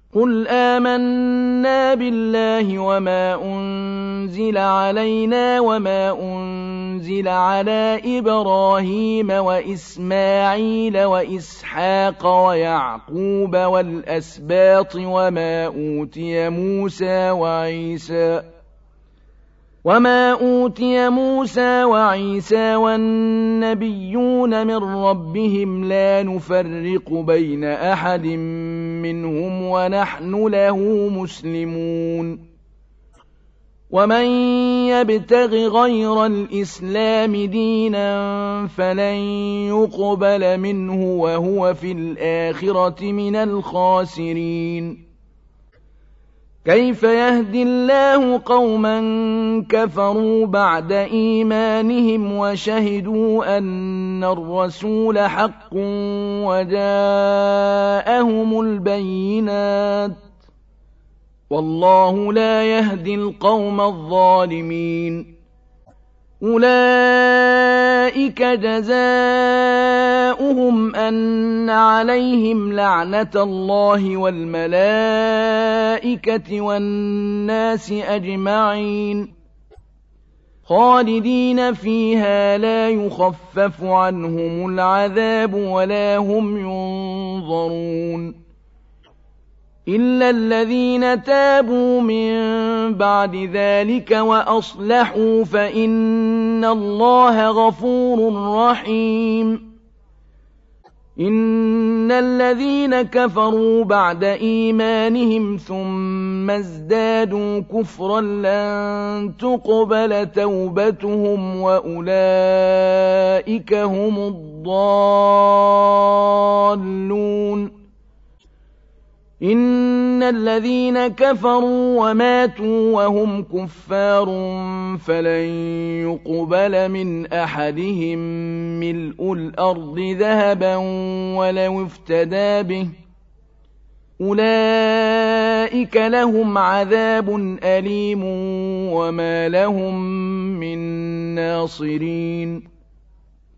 قُلْ آمَنَّا بِاللَّهِ وَمَا أُنزِلَ عَلَيْنَا وَمَا أُنزِلَ عَلَىٰ إِبْرَاهِيمَ وَإِسْمَاعِيلَ وَإِسْحَاقَ وَيَعْقُوبَ وَالْأَسْبَاطِ وَمَا أُوتِيَ مُوسَىٰ وَعِيسَىٰ وَالنَّبِيُّونَ مِن رَّبِّهِمْ لَا نُفَرِّقُ بَيْنَ أَحَدٍ مِّنْهُمْ وَنَحْنُ لَهُ مُسْلِمُونَ وَمَن يَبْتَغِ غَيْرَ الْإِسْلَامِ دِينًا فَلَن يُقْبَلَ مِنْهُ وَهُوَ فِي الْآخِرَةِ مِنَ الْخَاسِرِينَ كيف يهدي الله قوما كفروا بعد إيمانهم وشهدوا أن الرسول حق وجاءهم البينات والله لا يهدي القوم الظالمين أولئك جزاؤهم أن عليهم لعنة الله والملائكة والناس أجمعين خالدين فيها لا يخفف عنهم العذاب ولا هم ينظرون إلا الذين تابوا من بعد ذلك وأصلحوا فإن الله غفور رحيم إن الذين كفروا بعد إيمانهم ثم ازدادوا كفرا لن تقبل توبتهم وأولئك هم الضالون إن الذين كفروا وماتوا وهم كفار فلن يقبل من أحدهم ملء الأرض ذهبا ولو افتدى به أولئك لهم عذاب أليم وما لهم من ناصرين